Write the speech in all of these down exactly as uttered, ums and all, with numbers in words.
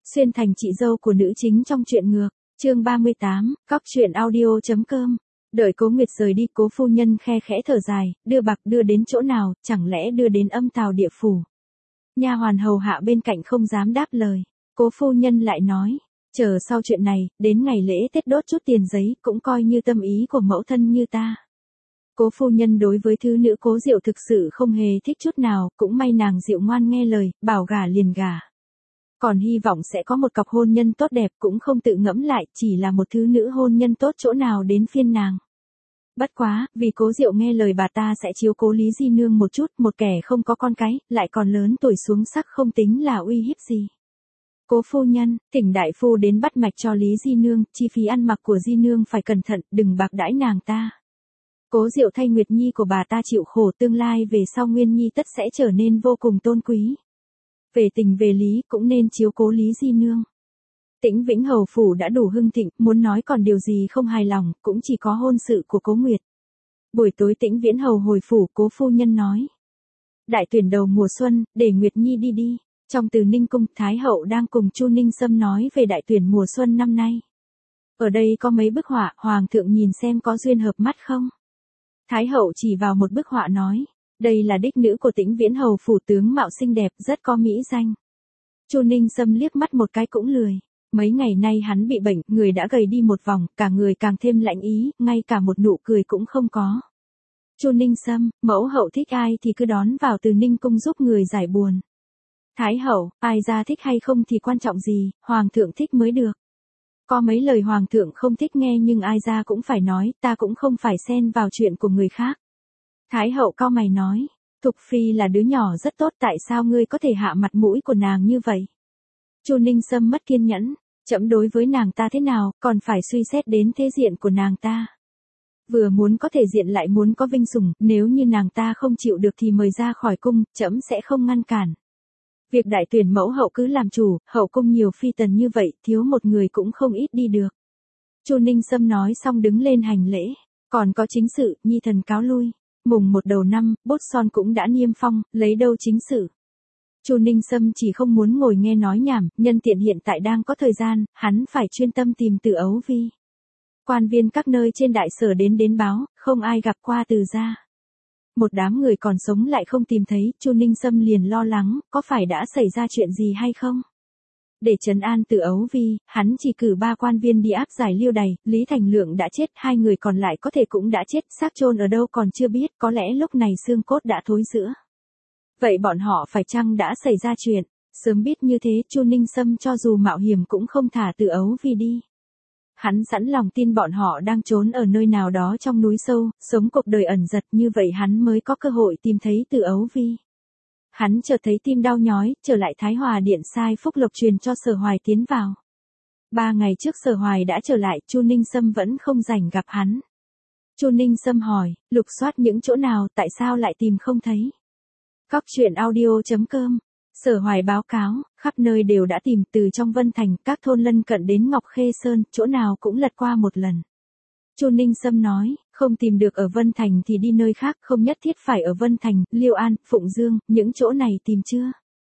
Xuyên thành chị dâu của nữ chính trong truyện ngược, chương ba mươi tám, cóc truyện audio.com. Đợi Cố Nguyệt rời đi, Cố phu nhân khe khẽ thở dài, đưa bạc đưa đến chỗ nào, chẳng lẽ đưa đến âm tào địa phủ. Nha hoàn hầu hạ bên cạnh không dám đáp lời, Cố phu nhân lại nói, chờ sau chuyện này, đến ngày lễ Tết đốt chút tiền giấy, cũng coi như tâm ý của mẫu thân như ta. Cố phu nhân đối với thứ nữ Cố Diệu thực sự không hề thích chút nào, cũng may nàng Diệu ngoan nghe lời, bảo gả liền gả. Còn hy vọng sẽ có một cặp hôn nhân tốt đẹp, cũng không tự ngẫm lại, chỉ là một thứ nữ hôn nhân tốt chỗ nào đến phiên nàng. Bất quá, vì Cố Diệu nghe lời bà ta sẽ chiếu cố Lý Di Nương một chút, một kẻ không có con cái, lại còn lớn tuổi xuống sắc không tính là uy hiếp gì. Cố phu nhân, thỉnh đại phu đến bắt mạch cho Lý Di Nương, chi phí ăn mặc của Di Nương phải cẩn thận, đừng bạc đãi nàng ta. Cố Diệu thay Nguyệt Nhi của bà ta chịu khổ, tương lai về sau Nguyên Nhi tất sẽ trở nên vô cùng tôn quý. Về tình về lý cũng nên chiếu cố Lý Di Nương. Tĩnh Vĩnh Hầu phủ đã đủ hưng thịnh, muốn nói còn điều gì không hài lòng, cũng chỉ có hôn sự của Cố Nguyệt. Buổi tối Tĩnh Viễn Hầu hồi phủ, Cố phu nhân nói. Đại tuyển đầu mùa xuân, để Nguyệt Nhi đi đi. Trong Từ Ninh cung, Thái hậu đang cùng Chu Ninh Sâm nói về đại tuyển mùa xuân năm nay. Ở đây có mấy bức họa, hoàng thượng nhìn xem có duyên hợp mắt không? Thái hậu chỉ vào một bức họa nói. Đây là đích nữ của Tĩnh Viễn Hầu phủ, tướng mạo xinh đẹp, rất có mỹ danh. Chu Ninh Sâm liếc mắt một cái cũng lười. Mấy ngày nay hắn bị bệnh, người đã gầy đi một vòng, cả người càng thêm lạnh ý, ngay cả một nụ cười cũng không có. Chu Ninh Sâm, mẫu hậu thích ai thì cứ đón vào Từ Ninh cung giúp người giải buồn. Thái hậu, ai ra thích hay không thì quan trọng gì, hoàng thượng thích mới được. Có mấy lời hoàng thượng không thích nghe nhưng ai ra cũng phải nói, ta cũng không phải xen vào chuyện của người khác. Thái hậu cau mày nói, Thục Phi là đứa nhỏ rất tốt, tại sao ngươi có thể hạ mặt mũi của nàng như vậy? Chu Ninh Sâm mất kiên nhẫn, trẫm đối với nàng ta thế nào, còn phải suy xét đến thế diện của nàng ta. Vừa muốn có thể diện lại muốn có vinh sủng, nếu như nàng ta không chịu được thì mời ra khỏi cung, trẫm sẽ không ngăn cản. Việc đại tuyển mẫu hậu cứ làm chủ, hậu cung nhiều phi tần như vậy, thiếu một người cũng không ít đi được. Chu Ninh Sâm nói xong đứng lên hành lễ, còn có chính sự, nhi thần cáo lui. Mùng một đầu năm, Bốt Son cũng đã niêm phong, lấy đâu chính sự. Chu Ninh Sâm chỉ không muốn ngồi nghe nói nhảm, nhân tiện hiện tại đang có thời gian, hắn phải chuyên tâm tìm Từ Ấu Vi. Quan viên các nơi trên đại sở đến đến báo, không ai gặp qua Từ gia. Một đám người còn sống lại không tìm thấy, Chu Ninh Sâm liền lo lắng, có phải đã xảy ra chuyện gì hay không? Để trấn an Từ Ấu Vi, hắn chỉ cử ba quan viên đi áp giải Liêu Đày, Lý Thành Lượng đã chết, hai người còn lại có thể cũng đã chết, xác chôn ở đâu còn chưa biết, có lẽ lúc này xương cốt đã thối rữa. Vậy bọn họ phải chăng đã xảy ra chuyện? Sớm biết như thế, Chu Ninh Sâm cho dù mạo hiểm cũng không thả Từ Ấu Vi đi. Hắn sẵn lòng tin bọn họ đang trốn ở nơi nào đó trong núi sâu, sống cuộc đời ẩn giật, như vậy hắn mới có cơ hội tìm thấy Từ Ấu Vi. Hắn chợt thấy tim đau nhói, trở lại Thái Hòa điện sai Phúc Lộc truyền cho Sở Hoài tiến vào. Ba ngày trước Sở Hoài đã trở lại, Chu Ninh Sâm vẫn không rảnh gặp hắn. Chu Ninh Sâm hỏi, lục soát những chỗ nào, tại sao lại tìm không thấy? Cóc truyện audio.com. Sở Hoài báo cáo, khắp nơi đều đã tìm, từ trong Vân Thành, các thôn lân cận đến Ngọc Khê Sơn, chỗ nào cũng lật qua một lần. Chu Ninh Sâm nói, không tìm được ở Vân Thành thì đi nơi khác, không nhất thiết phải ở Vân Thành, Liêu An, Phụng Dương, những chỗ này tìm chưa?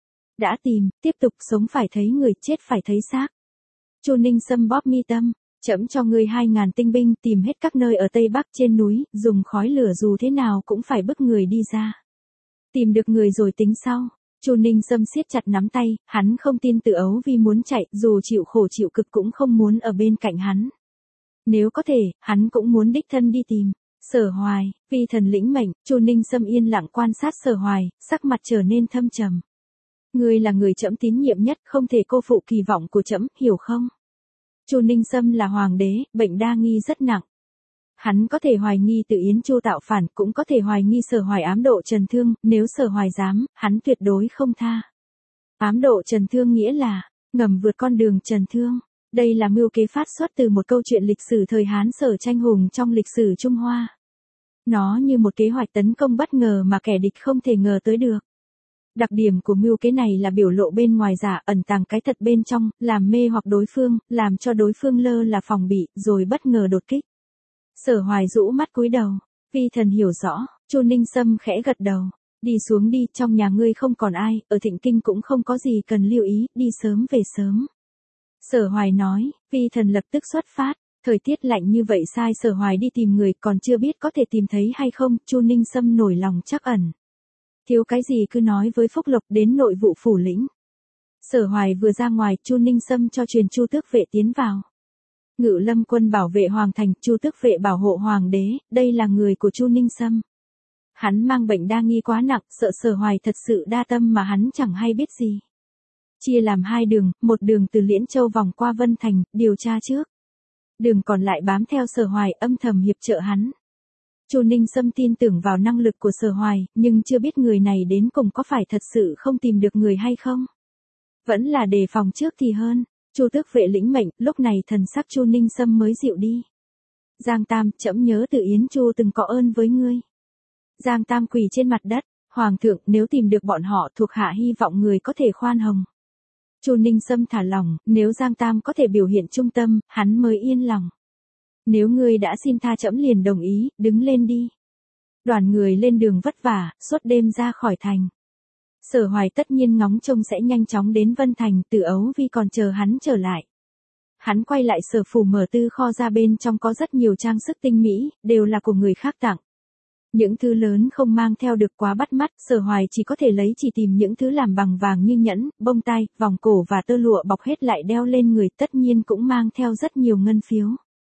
Đã tìm, tiếp tục, sống phải thấy người, chết phải thấy xác. Chu Ninh Sâm bóp mi tâm, trẫm cho ngươi hai ngàn tinh binh, tìm hết các nơi ở Tây Bắc trên núi, dùng khói lửa dù thế nào cũng phải bức người đi ra. Tìm được người rồi tính sau. Chu Ninh Sâm siết chặt nắm tay, hắn không tin Từ Ấu Vi muốn chạy, dù chịu khổ chịu cực cũng không muốn ở bên cạnh hắn. Nếu có thể, hắn cũng muốn đích thân đi tìm. Sở Hoài, vi thần lĩnh mệnh, Chu Ninh Sâm yên lặng quan sát Sở Hoài, sắc mặt trở nên thâm trầm. Ngươi là người trẫm tín nhiệm nhất, không thể cô phụ kỳ vọng của trẫm, hiểu không? Chu Ninh Sâm là hoàng đế, bệnh đa nghi rất nặng. Hắn có thể hoài nghi Từ Yến Chu tạo phản, cũng có thể hoài nghi Sở Hoài ám độ Trần Thương, nếu Sở Hoài dám, hắn tuyệt đối không tha. Ám độ Trần Thương nghĩa là, ngầm vượt con đường Trần Thương. Đây là mưu kế phát xuất từ một câu chuyện lịch sử thời Hán Sở tranh hùng trong lịch sử Trung Hoa. Nó như một kế hoạch tấn công bất ngờ mà kẻ địch không thể ngờ tới được. Đặc điểm của mưu kế này là biểu lộ bên ngoài giả, ẩn tàng cái thật bên trong, làm mê hoặc đối phương, làm cho đối phương lơ là phòng bị, rồi bất ngờ đột kích. Sở Hoài rũ mắt cúi đầu, vi thần hiểu rõ. Chu Ninh Sâm khẽ gật đầu, đi xuống đi, trong nhà ngươi không còn ai, ở Thịnh Kinh cũng không có gì cần lưu ý, đi sớm về sớm. Sở Hoài nói, vi thần lập tức xuất phát. Thời tiết lạnh như vậy sai Sở Hoài đi tìm người còn chưa biết có thể tìm thấy hay không, Chu Ninh Sâm nổi lòng trắc ẩn. Thiếu cái gì cứ nói với Phúc Lộc đến nội vụ phủ lĩnh. Sở Hoài vừa ra ngoài, Chu Ninh Sâm cho truyền Chu tước vệ tiến vào. Ngự lâm quân bảo vệ hoàng thành, Chu tước vệ bảo hộ hoàng đế, đây là người của Chu Ninh Sâm. Hắn mang bệnh đa nghi quá nặng, sợ Sở Hoài thật sự đa tâm mà hắn chẳng hay biết gì. Chia làm hai đường, một đường từ Liễn Châu vòng qua Vân Thành, điều tra trước. Đường còn lại bám theo Sở Hoài âm thầm hiệp trợ hắn. Chu Ninh Sâm tin tưởng vào năng lực của Sở Hoài, nhưng chưa biết người này đến cùng có phải thật sự không tìm được người hay không. Vẫn là đề phòng trước thì hơn. Chu tước vệ lĩnh mệnh, lúc này thần sắc Chu Ninh Sâm mới dịu đi. Giang Tam, trẫm nhớ từ Yến Chu từng có ơn với ngươi. Giang Tam quỳ trên mặt đất, Hoàng thượng, nếu tìm được bọn họ thuộc hạ hy vọng người có thể khoan hồng. Chu Ninh Sâm thả lòng, nếu Giang Tam có thể biểu hiện trung tâm, hắn mới yên lòng. Nếu ngươi đã xin tha trẫm liền đồng ý, đứng lên đi. Đoàn người lên đường vất vả, suốt đêm ra khỏi thành. Sở Hoài tất nhiên ngóng trông sẽ nhanh chóng đến Vân Thành, Từ Ấu Vi còn chờ hắn trở lại. Hắn quay lại Sở phủ mở tư kho ra, bên trong có rất nhiều trang sức tinh mỹ, đều là của người khác tặng. Những thứ lớn không mang theo được quá bắt mắt, Sở Hoài chỉ có thể lấy chỉ tìm những thứ làm bằng vàng như nhẫn, bông tai, vòng cổ và tơ lụa bọc hết lại đeo lên người, tất nhiên cũng mang theo rất nhiều ngân phiếu.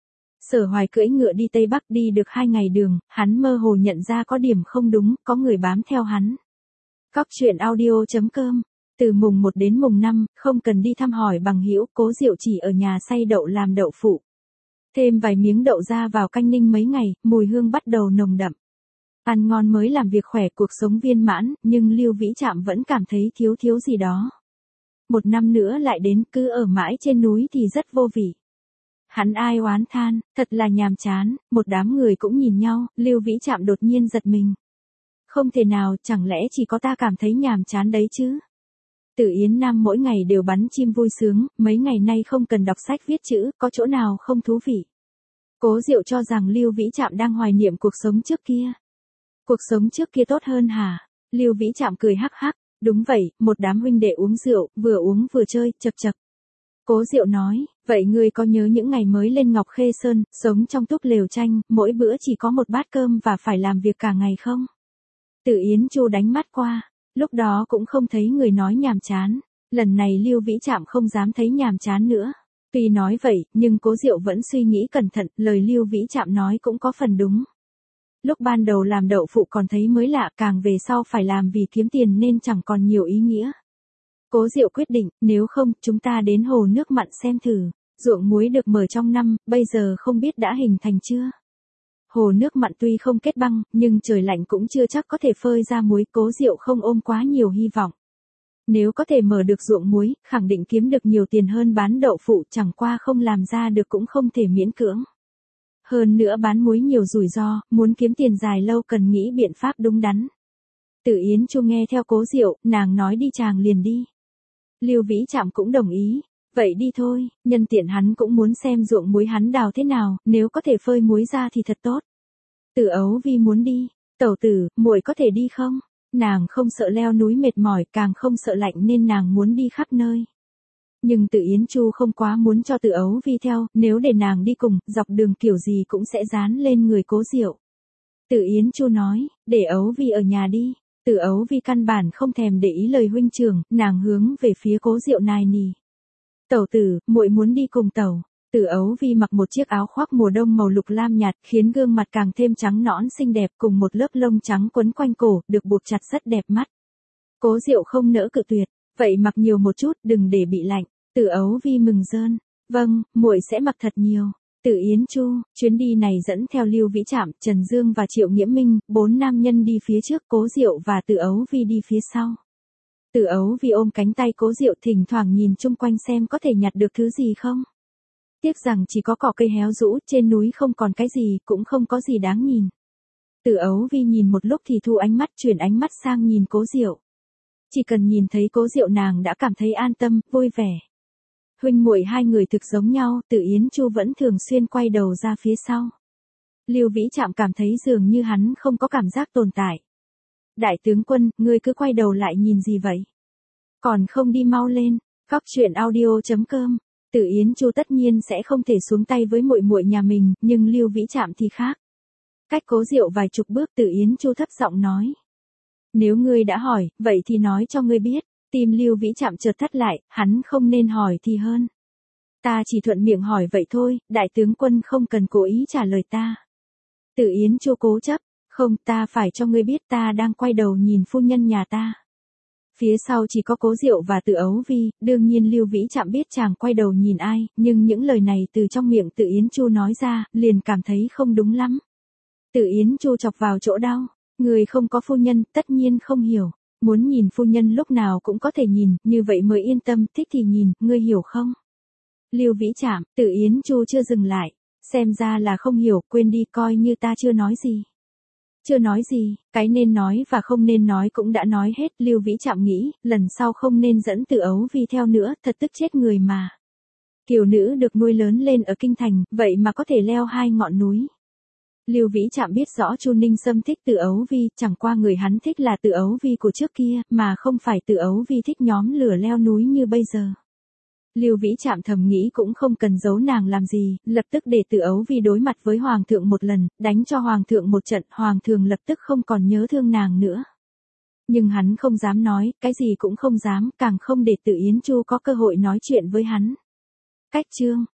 Sở Hoài cưỡi ngựa đi Tây Bắc, đi được hai ngày đường, hắn mơ hồ nhận ra có điểm không đúng, có người bám theo hắn. Cóc truyện audio chấm com. Từ mùng một đến mùng năm, không cần đi thăm hỏi bằng hữu, Cố Diệu chỉ ở nhà xay đậu làm đậu phụ. Thêm vài miếng đậu ra vào canh ninh mấy ngày, mùi hương bắt đầu nồng đậm. Ăn ngon mới làm việc khỏe, cuộc sống viên mãn, nhưng Lưu Vĩ Trạm vẫn cảm thấy thiếu thiếu gì đó. Một năm nữa lại đến, cứ ở mãi trên núi thì rất vô vị. Hắn ai oán than, thật là nhàm chán, một đám người cũng nhìn nhau, Lưu Vĩ Trạm đột nhiên giật mình. Không thể nào, chẳng lẽ chỉ có ta cảm thấy nhàm chán đấy chứ? Từ Yến Nam mỗi ngày đều bắn chim vui sướng, mấy ngày nay không cần đọc sách viết chữ, có chỗ nào không thú vị. Cố Diệu cho rằng Lưu Vĩ Trạm đang hoài niệm cuộc sống trước kia. Cuộc sống trước kia tốt hơn hả? Lưu Vĩ Trạm cười hắc hắc, đúng vậy, một đám huynh đệ uống rượu, vừa uống vừa chơi, chập chập. Cố Diệu nói, vậy ngươi có nhớ những ngày mới lên Ngọc Khê Sơn, sống trong túp lều tranh, mỗi bữa chỉ có một bát cơm và phải làm việc cả ngày không? Từ Yến Chu đánh mắt qua, lúc đó cũng không thấy người nói nhàm chán, lần này Lưu Vĩ Trạm không dám thấy nhàm chán nữa. Tuy nói vậy, nhưng Cố Diệu vẫn suy nghĩ cẩn thận, lời Lưu Vĩ Trạm nói cũng có phần đúng. Lúc ban đầu làm đậu phụ còn thấy mới lạ, càng về sau phải làm vì kiếm tiền nên chẳng còn nhiều ý nghĩa. Cố Diệu quyết định, nếu không, chúng ta đến hồ nước mặn xem thử. Ruộng muối được mở trong năm, bây giờ không biết đã hình thành chưa? Hồ nước mặn tuy không kết băng, nhưng trời lạnh cũng chưa chắc có thể phơi ra muối, Cố Diệu không ôm quá nhiều hy vọng. Nếu có thể mở được ruộng muối, khẳng định kiếm được nhiều tiền hơn bán đậu phụ, chẳng qua không làm ra được cũng không thể miễn cưỡng. Hơn nữa bán muối nhiều rủi ro, muốn kiếm tiền dài lâu cần nghĩ biện pháp đúng đắn. Từ Yến Chu nghe theo Cố Diệu, nàng nói đi chàng liền đi. Lưu Vĩ Trạm cũng đồng ý, vậy đi thôi, nhân tiện hắn cũng muốn xem ruộng muối hắn đào thế nào, nếu có thể phơi muối ra thì thật tốt. Từ Ấu Vi muốn đi, tẩu tử, muội có thể đi không? Nàng không sợ leo núi mệt mỏi, càng không sợ lạnh nên nàng muốn đi khắp nơi. Nhưng Từ Yến Chu không quá muốn cho Từ Ấu Vi theo, nếu để nàng đi cùng, dọc đường kiểu gì cũng sẽ dán lên người Cố Diệu. Từ Yến Chu nói, để Ấu Vi ở nhà đi. Từ Ấu Vi căn bản không thèm để ý lời huynh trưởng, nàng hướng về phía Cố Diệu nài nỉ. Tẩu tử, muội muốn đi cùng tẩu. Từ Ấu Vi mặc một chiếc áo khoác mùa đông màu lục lam nhạt, khiến gương mặt càng thêm trắng nõn xinh đẹp, cùng một lớp lông trắng quấn quanh cổ, được buộc chặt rất đẹp mắt. Cố Diệu không nỡ cự tuyệt, vậy mặc nhiều một chút, đừng để bị lạnh. Từ Ấu Vi mừng rơn, vâng, muội sẽ mặc thật nhiều. Từ Yến Chu, chuyến đi này dẫn theo Lưu Vĩ Trạm, Trần Dương và Triệu Nghiễm Minh, bốn nam nhân đi phía trước, Cố Diệu và Từ Ấu Vi đi phía sau. Từ Ấu Vi ôm cánh tay Cố Diệu, thỉnh thoảng nhìn chung quanh xem có thể nhặt được thứ gì không. Tiếc rằng chỉ có cỏ cây héo rũ, trên núi không còn cái gì, cũng không có gì đáng nhìn. Từ Ấu Vi nhìn một lúc thì thu ánh mắt, chuyển ánh mắt sang nhìn Cố Diệu. Chỉ cần nhìn thấy Cố Diệu nàng đã cảm thấy an tâm, vui vẻ. Huynh muội hai người thực giống nhau, Từ Yến Chu vẫn thường xuyên quay đầu ra phía sau. Lưu Vĩ Trạm cảm thấy dường như hắn không có cảm giác tồn tại. Đại tướng quân, ngươi cứ quay đầu lại nhìn gì vậy? Còn không đi mau lên. Cóc truyện audio chấm com Từ Yến Chu tất nhiên sẽ không thể xuống tay với muội muội nhà mình, nhưng Lưu Vĩ Trạm thì khác. Cách Cố Diệu vài chục bước, Từ Yến Chu thấp giọng nói. Nếu ngươi đã hỏi, vậy thì nói cho ngươi biết. Tim Lưu Vĩ Trạm chợt thắt lại, hắn không nên hỏi thì hơn. Ta chỉ thuận miệng hỏi vậy thôi, đại tướng quân không cần cố ý trả lời ta. Từ Yến Chu cố chấp, không, ta phải cho ngươi biết ta đang quay đầu nhìn phu nhân nhà ta. Phía sau chỉ có Cố Diệu và Từ Ấu Vi, đương nhiên Lưu Vĩ Trạm biết chàng quay đầu nhìn ai, nhưng những lời này từ trong miệng Từ Yến Chu nói ra, liền cảm thấy không đúng lắm. Từ Yến Chu chọc vào chỗ đau, người không có phu nhân, tất nhiên không hiểu. Muốn nhìn phu nhân lúc nào cũng có thể nhìn, như vậy mới yên tâm, thích thì nhìn, ngươi hiểu không? Lưu Vĩ Trạm, Từ Yến Chu chưa dừng lại, xem ra là không hiểu, quên đi, coi như ta chưa nói gì. Chưa nói gì, cái nên nói và không nên nói cũng đã nói hết. Lưu Vĩ Trạm nghĩ, lần sau không nên dẫn Từ Ấu Vi theo nữa, thật tức chết người mà. Kiều nữ được nuôi lớn lên ở kinh thành, vậy mà có thể leo hai ngọn núi. Lưu Vĩ Trạm biết rõ Chu Ninh Sâm thích Từ Ấu Vi, chẳng qua người hắn thích là Từ Ấu Vi của trước kia, mà không phải Từ Ấu Vi thích nhóm lửa leo núi như bây giờ. Lưu Vĩ Trạm thầm nghĩ cũng không cần giấu nàng làm gì, lập tức để Từ Ấu Vi đối mặt với Hoàng thượng một lần, đánh cho Hoàng thượng một trận, Hoàng thượng lập tức không còn nhớ thương nàng nữa. Nhưng hắn không dám nói, cái gì cũng không dám, càng không để Từ Yến Chu có cơ hội nói chuyện với hắn. Cách chương